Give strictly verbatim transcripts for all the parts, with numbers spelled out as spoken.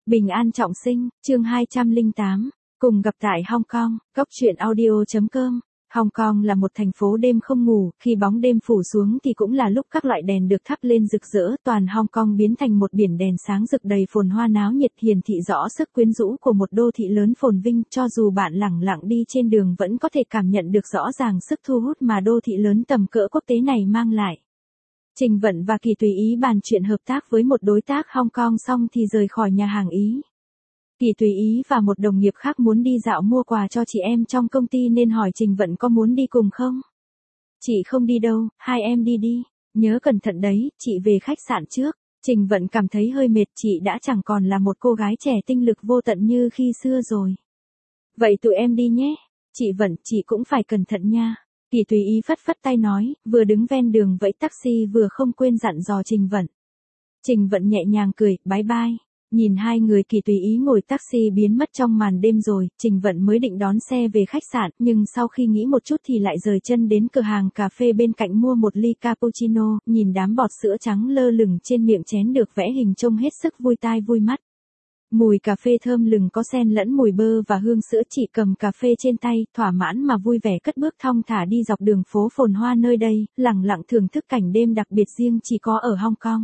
Bình an trọng sinh, chương hai trăm lẻ tám, cùng gặp tại Hong Kong, góc truyện audio chấm com. Hong Kong là một thành phố đêm không ngủ, khi bóng đêm phủ xuống thì cũng là lúc các loại đèn được thắp lên rực rỡ, toàn Hong Kong biến thành một biển đèn sáng rực đầy phồn hoa náo nhiệt, hiển thị rõ sức quyến rũ của một đô thị lớn phồn vinh, cho dù bạn lẳng lặng đi trên đường vẫn có thể cảm nhận được rõ ràng sức thu hút mà đô thị lớn tầm cỡ quốc tế này mang lại. Trình Vận và Kỳ tùy ý bàn chuyện hợp tác với một đối tác Hong Kong xong thì rời khỏi nhà hàng Ý. Kỳ tùy ý và một đồng nghiệp khác muốn đi dạo mua quà cho chị em trong công ty nên hỏi Trình Vận có muốn đi cùng không? Chị không đi đâu, hai em đi đi, nhớ cẩn thận đấy, chị về khách sạn trước. Trình Vận cảm thấy hơi mệt, chị đã chẳng còn là một cô gái trẻ tinh lực vô tận như khi xưa rồi. Vậy tụi em đi nhé. Chị Vận, chị cũng phải cẩn thận nha. Kỳ tùy ý phất phất tay nói, vừa đứng ven đường vẫy taxi vừa không quên dặn dò Trình Vận. Trình Vận nhẹ nhàng cười, bye bye. Nhìn hai người Kỳ tùy ý ngồi taxi biến mất trong màn đêm rồi, Trình Vận mới định đón xe về khách sạn, nhưng sau khi nghĩ một chút thì lại rời chân đến cửa hàng cà phê bên cạnh mua một ly cappuccino, nhìn đám bọt sữa trắng lơ lửng trên miệng chén được vẽ hình trông hết sức vui tai vui mắt. Mùi cà phê thơm lừng có xen lẫn mùi bơ và hương sữa, chị cầm cà phê trên tay, thỏa mãn mà vui vẻ cất bước thong thả đi dọc đường phố phồn hoa nơi đây, lẳng lặng thưởng thức cảnh đêm đặc biệt riêng chỉ có ở Hong Kong.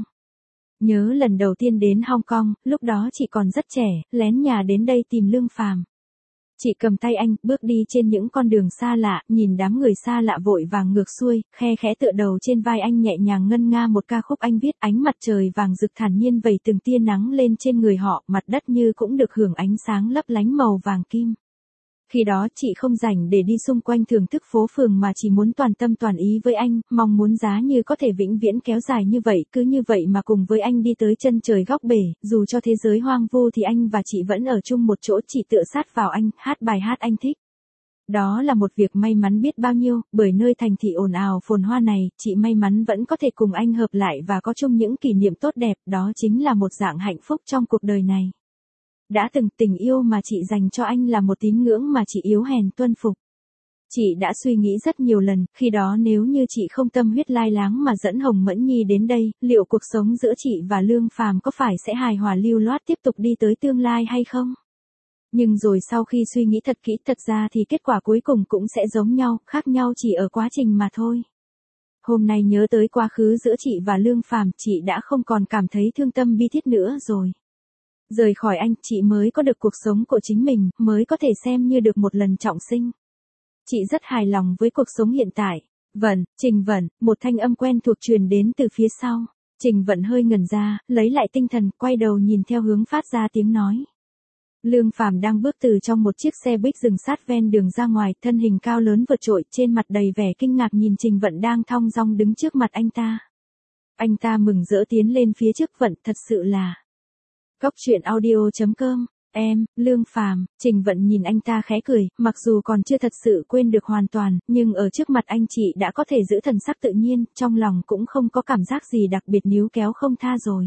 Nhớ lần đầu tiên đến Hong Kong, lúc đó chị còn rất trẻ, lén nhà đến đây tìm Lương Phàm. Chị cầm tay anh, bước đi trên những con đường xa lạ, nhìn đám người xa lạ vội vàng ngược xuôi, khe khẽ tựa đầu trên vai anh nhẹ nhàng ngân nga một ca khúc anh viết, ánh mặt trời vàng rực thản nhiên vẩy từng tia nắng lên trên người họ, mặt đất như cũng được hưởng ánh sáng lấp lánh màu vàng kim. Khi đó chị không rảnh để đi xung quanh thưởng thức phố phường mà chỉ muốn toàn tâm toàn ý với anh, mong muốn giá như có thể vĩnh viễn kéo dài như vậy, cứ như vậy mà cùng với anh đi tới chân trời góc bể, dù cho thế giới hoang vu thì anh và chị vẫn ở chung một chỗ, chỉ tựa sát vào anh, hát bài hát anh thích. Đó là một việc may mắn biết bao nhiêu, bởi nơi thành thị ồn ào phồn hoa này, chị may mắn vẫn có thể cùng anh hợp lại và có chung những kỷ niệm tốt đẹp, đó chính là một dạng hạnh phúc trong cuộc đời này. Đã từng tình yêu mà chị dành cho anh là một tín ngưỡng mà chị yếu hèn tuân phục. Chị đã suy nghĩ rất nhiều lần, khi đó nếu như chị không tâm huyết lai láng mà dẫn Hồng Mẫn Nhi đến đây, liệu cuộc sống giữa chị và Lương Phàm có phải sẽ hài hòa lưu loát tiếp tục đi tới tương lai hay không? Nhưng rồi sau khi suy nghĩ thật kỹ, thật ra thì kết quả cuối cùng cũng sẽ giống nhau, khác nhau chỉ ở quá trình mà thôi. Hôm nay nhớ tới quá khứ giữa chị và Lương Phàm, chị đã không còn cảm thấy thương tâm bi thiết nữa rồi. Rời khỏi anh, chị mới có được cuộc sống của chính mình, mới có thể xem như được một lần trọng sinh. Chị rất hài lòng với cuộc sống hiện tại. Vận, Trình Vận, một thanh âm quen thuộc truyền đến từ phía sau. Trình Vận hơi ngẩn ra, lấy lại tinh thần, quay đầu nhìn theo hướng phát ra tiếng nói. Lương Phàm đang bước từ trong một chiếc xe buýt dừng sát ven đường ra ngoài, thân hình cao lớn vượt trội, trên mặt đầy vẻ kinh ngạc nhìn Trình Vận đang thong dong đứng trước mặt anh ta. Anh ta mừng rỡ tiến lên phía trước Vận, thật sự là... Góc truyện audio chấm com, em, Lương Phàm. Trình Vận nhìn anh ta khẽ cười, mặc dù còn chưa thật sự quên được hoàn toàn, nhưng ở trước mặt anh chị đã có thể giữ thần sắc tự nhiên, trong lòng cũng không có cảm giác gì đặc biệt níu kéo không tha rồi.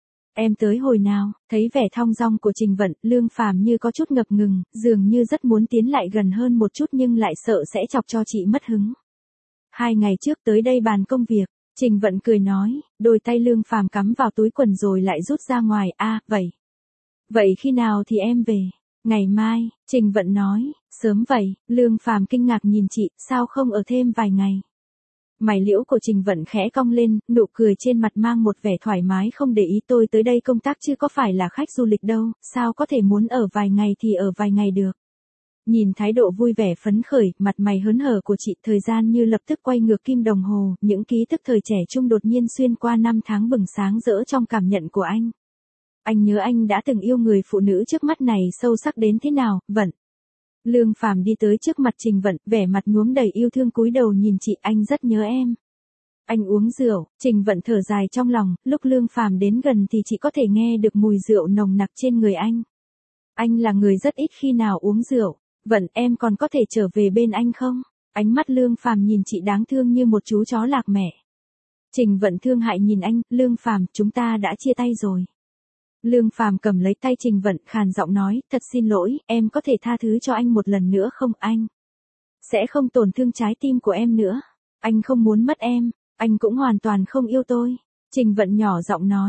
Em tới hồi nào? Thấy vẻ thong dong của Trình Vận, Lương Phàm như có chút ngập ngừng, dường như rất muốn tiến lại gần hơn một chút nhưng lại sợ sẽ chọc cho chị mất hứng. Hai ngày trước tới đây bàn công việc. Trình Vận cười nói, đôi tay Lương Phàm cắm vào túi quần rồi lại rút ra ngoài, a, à, vậy. Vậy khi nào thì em về? Ngày mai, Trình Vận nói, sớm vậy, Lương Phàm kinh ngạc nhìn chị, sao không ở thêm vài ngày? Mày liễu của Trình Vận khẽ cong lên, nụ cười trên mặt mang một vẻ thoải mái, không để ý, tôi tới đây công tác chứ có phải là khách du lịch đâu, sao có thể muốn ở vài ngày thì ở vài ngày được. Nhìn thái độ vui vẻ phấn khởi, mặt mày hớn hở của chị, thời gian như lập tức quay ngược kim đồng hồ, những ký ức thời trẻ trung đột nhiên xuyên qua năm tháng bừng sáng rỡ trong cảm nhận của anh. Anh nhớ anh đã từng yêu người phụ nữ trước mắt này sâu sắc đến thế nào, Vận. Lương Phàm đi tới trước mặt Trình Vận, vẻ mặt nhuốm đầy yêu thương cúi đầu nhìn chị, anh rất nhớ em. Anh uống rượu, Trình Vận thở dài trong lòng, lúc Lương Phàm đến gần thì chị có thể nghe được mùi rượu nồng nặc trên người anh. Anh là người rất ít khi nào uống rượu. Vận, em còn có thể trở về bên anh không? Ánh mắt Lương Phàm nhìn chị đáng thương như một chú chó lạc mẹ. Trình Vận thương hại nhìn anh, Lương Phàm, chúng ta đã chia tay rồi. Lương Phàm cầm lấy tay Trình Vận, khàn giọng nói, thật xin lỗi, em có thể tha thứ cho anh một lần nữa không? Anh sẽ không tổn thương trái tim của em nữa. Anh không muốn mất em, anh cũng hoàn toàn không yêu tôi. Trình Vận nhỏ giọng nói.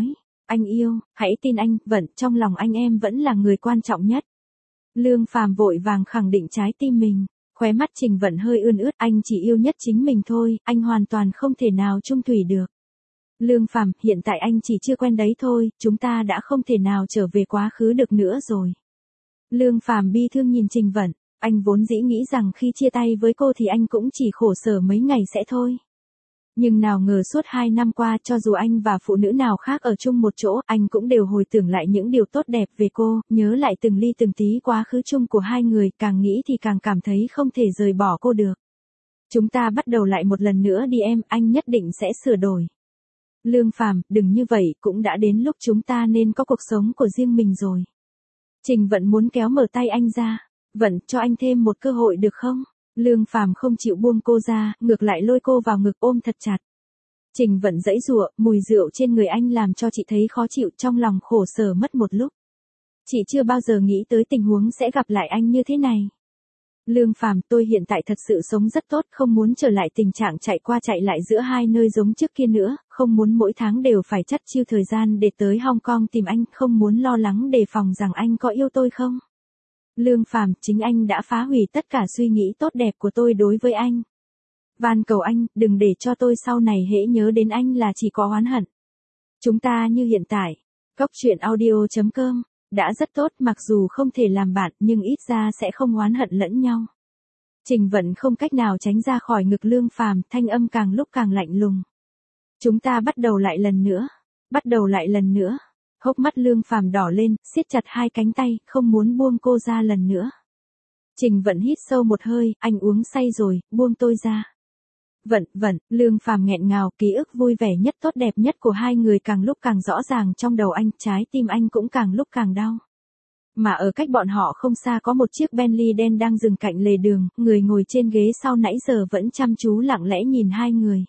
Anh yêu, hãy tin anh, Vận, trong lòng anh em vẫn là người quan trọng nhất. Lương Phàm vội vàng khẳng định trái tim mình, khóe mắt Trình Vận hơi ươn ướt, anh chỉ yêu nhất chính mình thôi, anh hoàn toàn không thể nào chung thủy được. Lương Phàm, hiện tại anh chỉ chưa quen đấy thôi, chúng ta đã không thể nào trở về quá khứ được nữa rồi. Lương Phàm bi thương nhìn Trình Vận, anh vốn dĩ nghĩ rằng khi chia tay với cô thì anh cũng chỉ khổ sở mấy ngày sẽ thôi. Nhưng nào ngờ suốt hai năm qua cho dù anh và phụ nữ nào khác ở chung một chỗ, anh cũng đều hồi tưởng lại những điều tốt đẹp về cô, nhớ lại từng ly từng tí quá khứ chung của hai người, càng nghĩ thì càng cảm thấy không thể rời bỏ cô được. Chúng ta bắt đầu lại một lần nữa đi em, anh nhất định sẽ sửa đổi. Lương Phàm, đừng như vậy, cũng đã đến lúc chúng ta nên có cuộc sống của riêng mình rồi. Trình Vận muốn kéo mở tay anh ra. Vận, cho anh thêm một cơ hội được không? Lương Phàm không chịu buông cô ra, ngược lại lôi cô vào ngực ôm thật chặt. Trình Vận giãy giụa, mùi rượu trên người anh làm cho chị thấy khó chịu, trong lòng khổ sở mất một lúc. Chị chưa bao giờ nghĩ tới tình huống sẽ gặp lại anh như thế này. Lương Phàm, tôi hiện tại thật sự sống rất tốt, không muốn trở lại tình trạng chạy qua chạy lại giữa hai nơi giống trước kia nữa, không muốn mỗi tháng đều phải chắt chiu thời gian để tới Hong Kong tìm anh, không muốn lo lắng đề phòng rằng anh có yêu tôi không. Lương Phàm, chính anh đã phá hủy tất cả suy nghĩ tốt đẹp của tôi đối với anh. Van cầu anh, đừng để cho tôi sau này hễ nhớ đến anh là chỉ có oán hận. Chúng ta như hiện tại. Cốc truyện audio chấm com. Đã rất tốt, mặc dù không thể làm bạn nhưng ít ra sẽ không oán hận lẫn nhau. Trình Vận không cách nào tránh ra khỏi ngực Lương Phàm, thanh âm càng lúc càng lạnh lùng. Chúng ta bắt đầu lại lần nữa. Bắt đầu lại lần nữa. Hốc mắt Lương Phàm đỏ lên, siết chặt hai cánh tay, không muốn buông cô ra lần nữa. Trình Vận hít sâu một hơi, anh uống say rồi, buông tôi ra. Vận, Vận, Lương Phàm nghẹn ngào, ký ức vui vẻ nhất tốt đẹp nhất của hai người càng lúc càng rõ ràng trong đầu anh, trái tim anh cũng càng lúc càng đau. Mà ở cách bọn họ không xa có một chiếc Bentley đen đang dừng cạnh lề đường, người ngồi trên ghế sau nãy giờ vẫn chăm chú lặng lẽ nhìn hai người.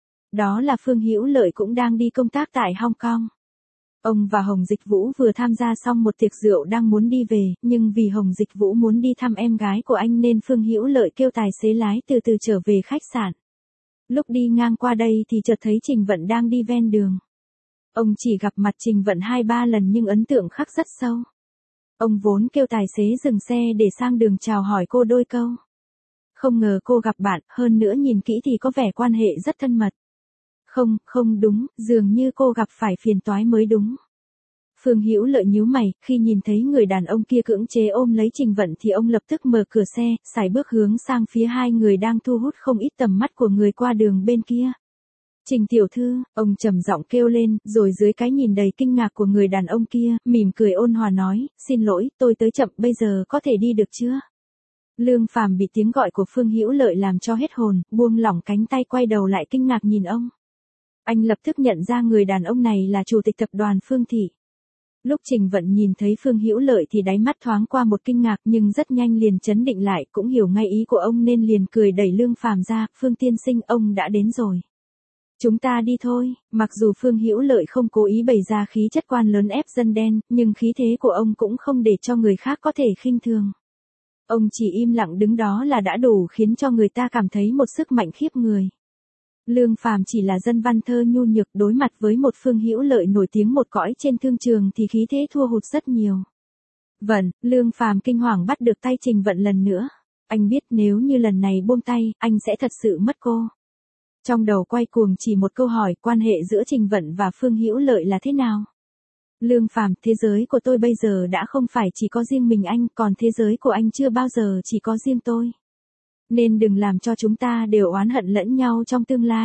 Đó là Phương Hữu Lợi cũng đang đi công tác tại Hong Kong. Ông và Hồng Dịch Vũ vừa tham gia xong một tiệc rượu đang muốn đi về, nhưng vì Hồng Dịch Vũ muốn đi thăm em gái của anh nên Phương Hữu Lợi kêu tài xế lái từ từ trở về khách sạn. Lúc đi ngang qua đây thì chợt thấy Trình Vận đang đi ven đường. Ông chỉ gặp mặt Trình Vận hai ba lần nhưng ấn tượng khắc rất sâu. Ông vốn kêu tài xế dừng xe để sang đường chào hỏi cô đôi câu. Không ngờ cô gặp bạn, hơn nữa nhìn kỹ thì có vẻ quan hệ rất thân mật. Không, không đúng, dường như cô gặp phải phiền toái mới đúng. Phương Hữu Lợi nhíu mày, khi nhìn thấy người đàn ông kia cưỡng chế ôm lấy Trình Vận thì ông lập tức mở cửa xe, sải bước hướng sang phía hai người đang thu hút không ít tầm mắt của người qua đường bên kia. Trình tiểu thư, ông trầm giọng kêu lên, rồi dưới cái nhìn đầy kinh ngạc của người đàn ông kia, mỉm cười ôn hòa nói, xin lỗi, tôi tới chậm, bây giờ có thể đi được chưa? Lương Phàm bị tiếng gọi của Phương Hữu Lợi làm cho hết hồn, buông lỏng cánh tay quay đầu lại kinh ngạc nhìn ông. Anh lập tức nhận ra người đàn ông này là chủ tịch tập đoàn Phương Thị. Lúc Trình Vận nhìn thấy Phương Hữu Lợi thì đáy mắt thoáng qua một kinh ngạc nhưng rất nhanh liền chấn định lại, cũng hiểu ngay ý của ông nên liền cười đẩy Lương Phàm ra, Phương tiên sinh, ông đã đến rồi. Chúng ta đi thôi. Mặc dù Phương Hữu Lợi không cố ý bày ra khí chất quan lớn ép dân đen, nhưng khí thế của ông cũng không để cho người khác có thể khinh thường. Ông chỉ im lặng đứng đó là đã đủ khiến cho người ta cảm thấy một sức mạnh khiếp người. Lương Phàm chỉ là dân văn thơ nhu nhược, đối mặt với một Phương Hữu Lợi nổi tiếng một cõi trên thương trường thì khí thế thua hụt rất nhiều. Vận, Lương Phàm kinh hoàng bắt được tay Trình Vận lần nữa. Anh biết nếu như lần này buông tay, anh sẽ thật sự mất cô. Trong đầu quay cuồng chỉ một câu hỏi, quan hệ giữa Trình Vận và Phương Hữu Lợi là thế nào? Lương Phàm, thế giới của tôi bây giờ đã không phải chỉ có riêng mình anh, còn thế giới của anh chưa bao giờ chỉ có riêng tôi. Nên đừng làm cho chúng ta đều oán hận lẫn nhau trong tương lai.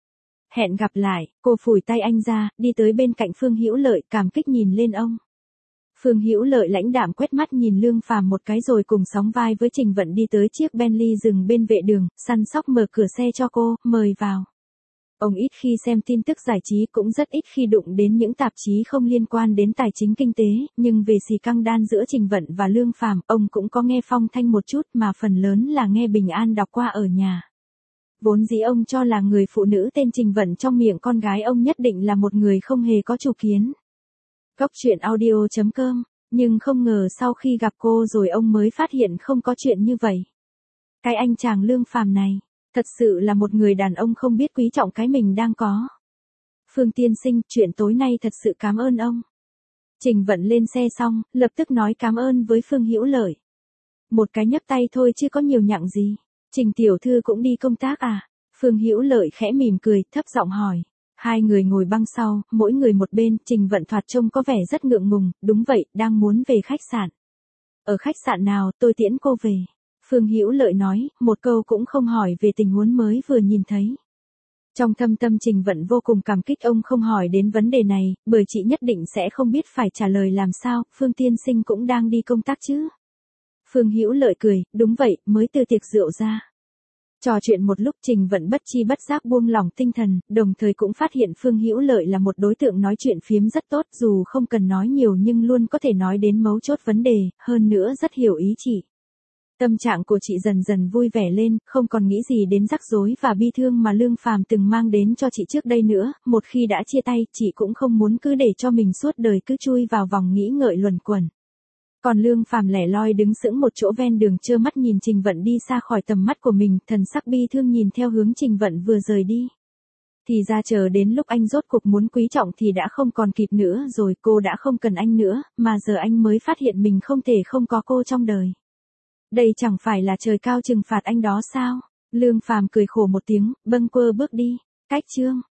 Hẹn gặp lại, cô phủi tay anh ra, đi tới bên cạnh Phương Hữu Lợi, cảm kích nhìn lên ông. Phương Hữu Lợi lãnh đạm quét mắt nhìn Lương Phàm một cái rồi cùng sóng vai với Trình Vận đi tới chiếc Bentley dừng bên vệ đường, săn sóc mở cửa xe cho cô, mời vào. Ông ít khi xem tin tức giải trí, cũng rất ít khi đụng đến những tạp chí không liên quan đến tài chính kinh tế, nhưng về xì căng đan giữa Trình Vận và Lương Phàm, ông cũng có nghe phong thanh một chút mà phần lớn là nghe Bình An đọc qua ở nhà. Vốn dĩ ông cho là người phụ nữ tên Trình Vận trong miệng con gái ông nhất định là một người không hề có chủ kiến. Cốc truyện audio chấm com, nhưng không ngờ sau khi gặp cô rồi ông mới phát hiện không có chuyện như vậy. Cái anh chàng Lương Phàm này, thật sự là một người đàn ông không biết quý trọng cái mình đang có. Phương tiên sinh, chuyện tối nay thật sự cảm ơn ông. Trình Vận lên xe xong, lập tức nói cảm ơn với Phương Hữu Lợi. Một cái nhấc tay thôi chứ có nhiều nhặng gì. Trình tiểu thư cũng đi công tác à? Phương Hữu Lợi khẽ mỉm cười, thấp giọng hỏi. Hai người ngồi băng sau, mỗi người một bên, Trình Vận thoạt trông có vẻ rất ngượng ngùng, đúng vậy, đang muốn về khách sạn. Ở khách sạn nào, tôi tiễn cô về. Phương Hữu Lợi nói, một câu cũng không hỏi về tình huống mới vừa nhìn thấy. Trong thâm tâm Trình Vận vô cùng cảm kích ông không hỏi đến vấn đề này, bởi chị nhất định sẽ không biết phải trả lời làm sao, Phương tiên sinh cũng đang đi công tác chứ. Phương Hữu Lợi cười, đúng vậy, mới từ tiệc rượu ra. Trò chuyện một lúc Trình Vận bất chi bất giác buông lỏng tinh thần, đồng thời cũng phát hiện Phương Hữu Lợi là một đối tượng nói chuyện phiếm rất tốt, dù không cần nói nhiều nhưng luôn có thể nói đến mấu chốt vấn đề, hơn nữa rất hiểu ý chị. Tâm trạng của chị dần dần vui vẻ lên, không còn nghĩ gì đến rắc rối và bi thương mà Lương Phàm từng mang đến cho chị trước đây nữa, một khi đã chia tay, chị cũng không muốn cứ để cho mình suốt đời cứ chui vào vòng nghĩ ngợi luẩn quẩn. Còn Lương Phàm lẻ loi đứng sững một chỗ ven đường trơ mắt nhìn Trình Vận đi xa khỏi tầm mắt của mình, thần sắc bi thương nhìn theo hướng Trình Vận vừa rời đi. Thì ra chờ đến lúc anh rốt cuộc muốn quý trọng thì đã không còn kịp nữa rồi, cô đã không cần anh nữa, mà giờ anh mới phát hiện mình không thể không có cô trong đời. Đây chẳng phải là trời cao trừng phạt anh đó sao? Lương Phàm cười khổ một tiếng, bâng quơ bước đi. Cách chương